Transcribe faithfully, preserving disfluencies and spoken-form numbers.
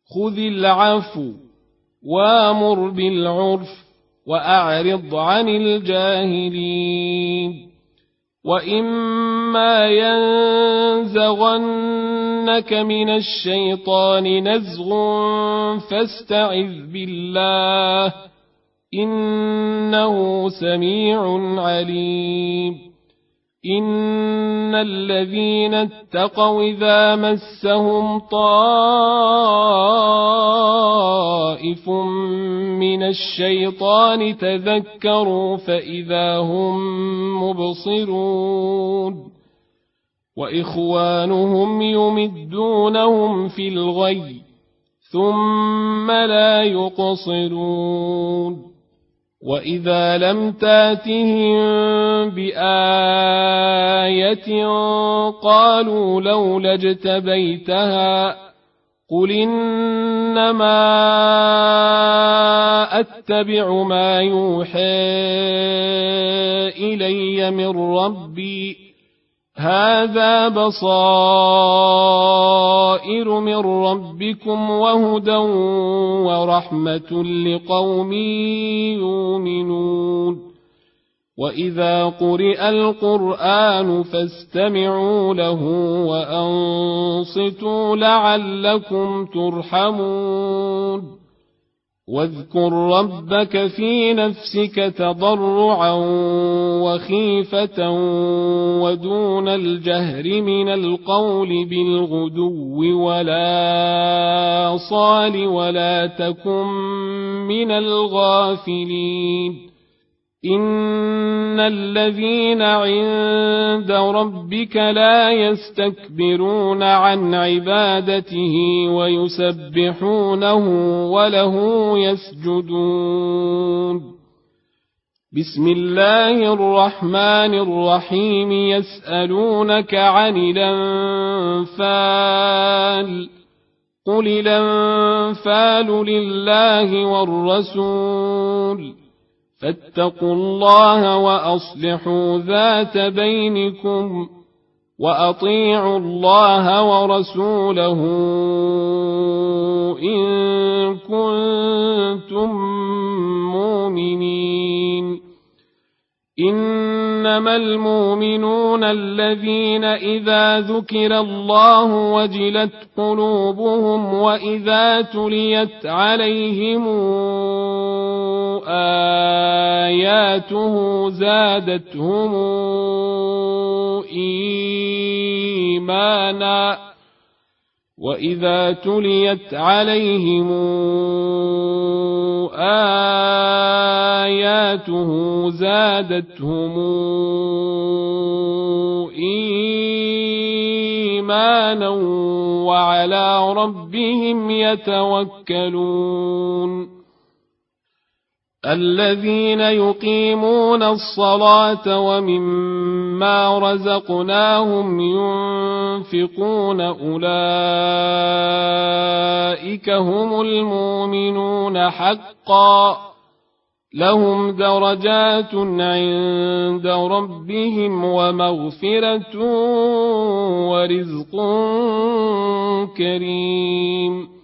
خذ العفو وامر بالعرف وأعرض عن الجاهلين وإما ينزغنك من الشيطان نزغ فاستعذ بالله إنه سميع عليم إن الذين اتقوا إذا مسهم طائف من الشيطان تذكروا فإذا هم مبصرون وإخوانهم يمدونهم في الغي ثم لا يقصرون وإذا لم تاتهم بآية قالوا لولا اجتبيتها قل إنما أتبع ما يوحى إلي من ربي هذا بصائر من ربكم وهدى ورحمة لقوم يؤمنون وإذا قرئ القرآن فاستمعوا له وأنصتوا لعلكم ترحمون واذكر ربك في نفسك تضرعا وخيفة ودون الجهر من القول بالغدو ولا صال ولا تكن من الغافلين إن الذين عند ربك لا يستكبرون عن عبادته ويسبحونه وله يسجدون بسم الله الرحمن الرحيم يسألونك عن الأنفال قل الأنفال لله والرسول فاتقوا الله وأصلحوا ذات بينكم وأطيعوا الله ورسوله إن كنتم مؤمنين إنما المؤمنون الذين إذا ذكر الله وجلت قلوبهم وإذا تليت عليهم آياته زادتهم إيمانا وإذا تليت عليهم آياته زادتهم إيمانا وعلى ربهم يتوكلون الذين يقيمون الصلاة ومما رزقناهم ينفقون أولئك هم المؤمنون حقا لهم درجات عند ربهم ومغفرة ورزق كريم